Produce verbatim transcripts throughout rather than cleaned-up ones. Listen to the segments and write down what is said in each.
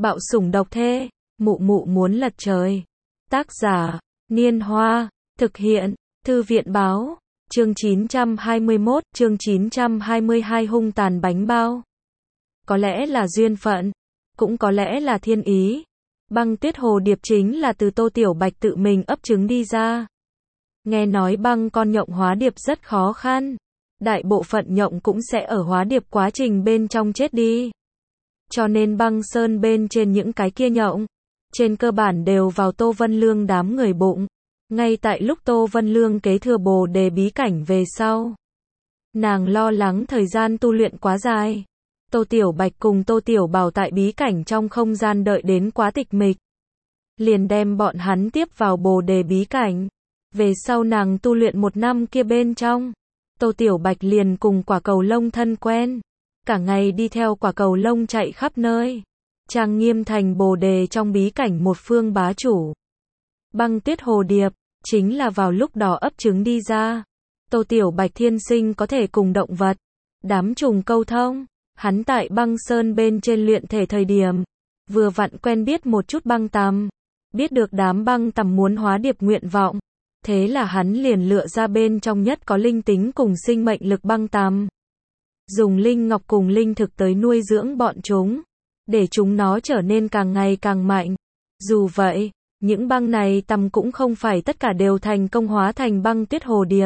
Bạo sủng độc thê, mụ mụ muốn lật trời. Tác giả, Niên Hoa, thực hiện, Thư viện Báo, chương chín trăm hai mươi mốt, chương chín trăm hai mươi hai hung tàn bánh bao. Có lẽ là duyên phận, cũng có lẽ là thiên ý. Băng tuyết hồ điệp chính là từ Tô Tiểu Bạch tự mình ấp trứng đi ra. Nghe nói băng con nhộng hóa điệp rất khó khăn. Đại bộ phận nhộng cũng sẽ ở hóa điệp quá trình bên trong chết đi. Cho nên băng sơn bên trên những cái kia nhộng, trên cơ bản đều vào Tô Vân Lương đám người bụng. Ngay tại lúc Tô Vân Lương kế thừa Bồ Đề bí cảnh về sau, nàng lo lắng thời gian tu luyện quá dài. Tô Tiểu Bạch cùng Tô Tiểu Bảo tại bí cảnh trong không gian đợi đến quá tịch mịch, liền đem bọn hắn tiếp vào Bồ Đề bí cảnh. Về sau nàng tu luyện một năm kia bên trong, Tô Tiểu Bạch liền cùng quả cầu lông thân quen, cả ngày đi theo quả cầu lông chạy khắp nơi, trang nghiêm thành Bồ Đề trong bí cảnh một phương bá chủ. Băng tuyết hồ điệp chính là vào lúc đó ấp trứng đi ra. Tô Tiểu Bạch thiên sinh có thể cùng động vật, đám trùng câu thông. Hắn tại băng sơn bên trên luyện thể thời điểm, vừa vặn quen biết một chút băng tằm, biết được đám băng tằm muốn hóa điệp nguyện vọng. Thế là hắn liền lựa ra bên trong nhất có linh tính cùng sinh mệnh lực băng tằm, dùng linh ngọc cùng linh thực tới nuôi dưỡng bọn chúng, để chúng nó trở nên càng ngày càng mạnh. Dù vậy, những băng này tằm cũng không phải tất cả đều thành công hóa thành băng tuyết hồ điệp.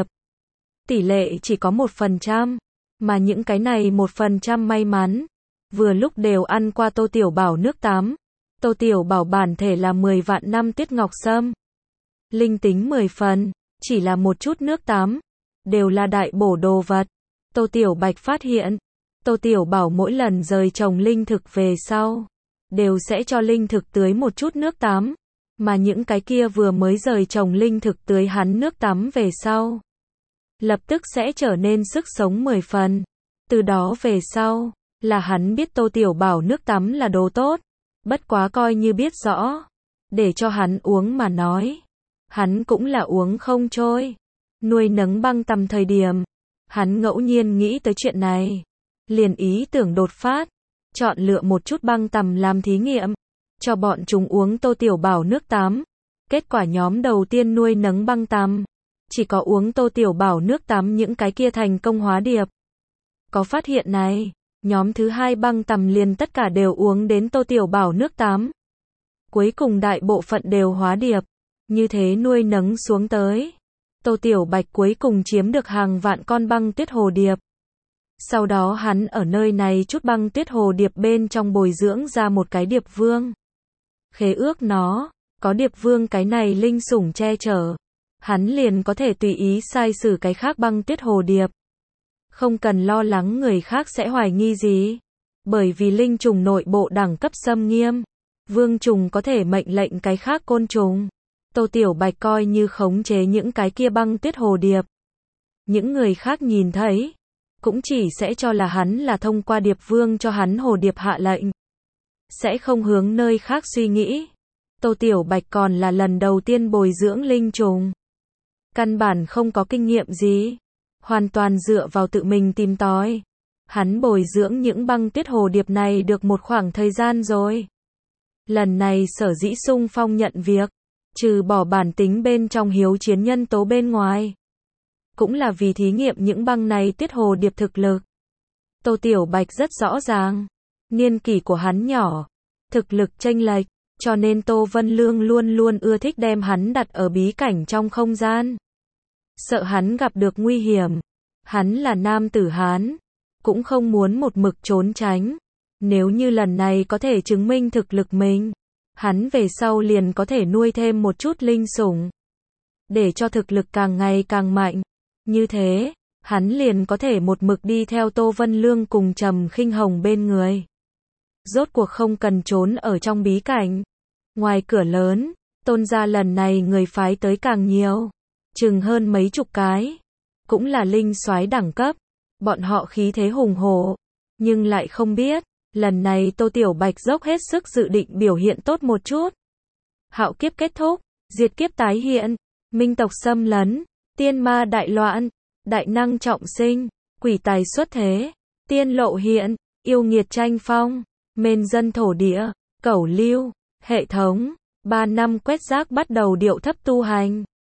Tỷ lệ chỉ có một phần trăm, mà những cái này một phần trăm may mắn, vừa lúc đều ăn qua Tô Tiểu Bảo nước tắm. Tô Tiểu Bảo bản thể là mười vạn năm tuyết ngọc sâm, linh tính mười phần, chỉ là một chút nước tắm, đều là đại bổ đồ vật. Tô Tiểu Bạch phát hiện, Tô Tiểu Bảo mỗi lần rời trồng linh thực về sau, đều sẽ cho linh thực tưới một chút nước tắm, mà những cái kia vừa mới rời trồng linh thực tưới hắn nước tắm về sau, lập tức sẽ trở nên sức sống mười phần. Từ đó về sau, là hắn biết Tô Tiểu Bảo nước tắm là đồ tốt, bất quá coi như biết rõ, để cho hắn uống mà nói, hắn cũng là uống không trôi. Nuôi nấng băng tằm thời điểm, hắn ngẫu nhiên nghĩ tới chuyện này, liền ý tưởng đột phát, chọn lựa một chút băng tằm làm thí nghiệm, cho bọn chúng uống Tô Tiểu Bảo nước tắm. Kết quả nhóm đầu tiên nuôi nấng băng tằm, chỉ có uống Tô Tiểu Bảo nước tắm những cái kia thành công hóa điệp. Có phát hiện này, nhóm thứ hai băng tằm liền tất cả đều uống đến Tô Tiểu Bảo nước tắm. Cuối cùng đại bộ phận đều hóa điệp. Như thế nuôi nấng xuống tới, Tô Tiểu Bạch cuối cùng chiếm được hàng vạn con băng tuyết hồ điệp. Sau đó hắn ở nơi này chút băng tuyết hồ điệp bên trong bồi dưỡng ra một cái điệp vương. Khế ước nó, có điệp vương cái này linh sủng che chở, hắn liền có thể tùy ý sai sử cái khác băng tuyết hồ điệp. Không cần lo lắng người khác sẽ hoài nghi gì, bởi vì linh trùng nội bộ đẳng cấp xâm nghiêm, vương trùng có thể mệnh lệnh cái khác côn trùng. Tô Tiểu Bạch coi như khống chế những cái kia băng tuyết hồ điệp. Những người khác nhìn thấy, cũng chỉ sẽ cho là hắn là thông qua điệp vương cho hắn hồ điệp hạ lệnh, sẽ không hướng nơi khác suy nghĩ. Tô Tiểu Bạch còn là lần đầu tiên bồi dưỡng linh trùng, căn bản không có kinh nghiệm gì, hoàn toàn dựa vào tự mình tìm tòi. Hắn bồi dưỡng những băng tuyết hồ điệp này được một khoảng thời gian rồi. Lần này sở dĩ xung phong nhận việc, trừ bỏ bản tính bên trong hiếu chiến nhân tố bên ngoài, cũng là vì thí nghiệm những băng này tuyết hồ điệp thực lực. Tô Tiểu Bạch rất rõ ràng, niên kỷ của hắn nhỏ, thực lực chênh lệch, cho nên Tô Vân Lương luôn luôn ưa thích đem hắn đặt ở bí cảnh trong không gian. Sợ hắn gặp được nguy hiểm, hắn là nam tử Hán, cũng không muốn một mực trốn tránh. Nếu như lần này có thể chứng minh thực lực mình, hắn về sau liền có thể nuôi thêm một chút linh sủng, để cho thực lực càng ngày càng mạnh. Như thế, hắn liền có thể một mực đi theo Tô Vân Lương cùng Trầm Khinh Hồng bên người. Rốt cuộc không cần trốn ở trong bí cảnh. Ngoài cửa lớn, Tôn gia lần này người phái tới càng nhiều, chừng hơn mấy chục cái, cũng là linh soái đẳng cấp. Bọn họ khí thế hùng hổ, nhưng lại không biết, lần này Tô Tiểu Bạch dốc hết sức dự định biểu hiện tốt một chút. Hạo kiếp kết thúc, diệt kiếp tái hiện, minh tộc xâm lấn, tiên ma đại loạn, đại năng trọng sinh, quỷ tài xuất thế, tiên lộ hiện, yêu nghiệt tranh phong, mên dân thổ địa, Cẩu Lưu, hệ thống, ba năm quét rác bắt đầu điệu thấp tu hành.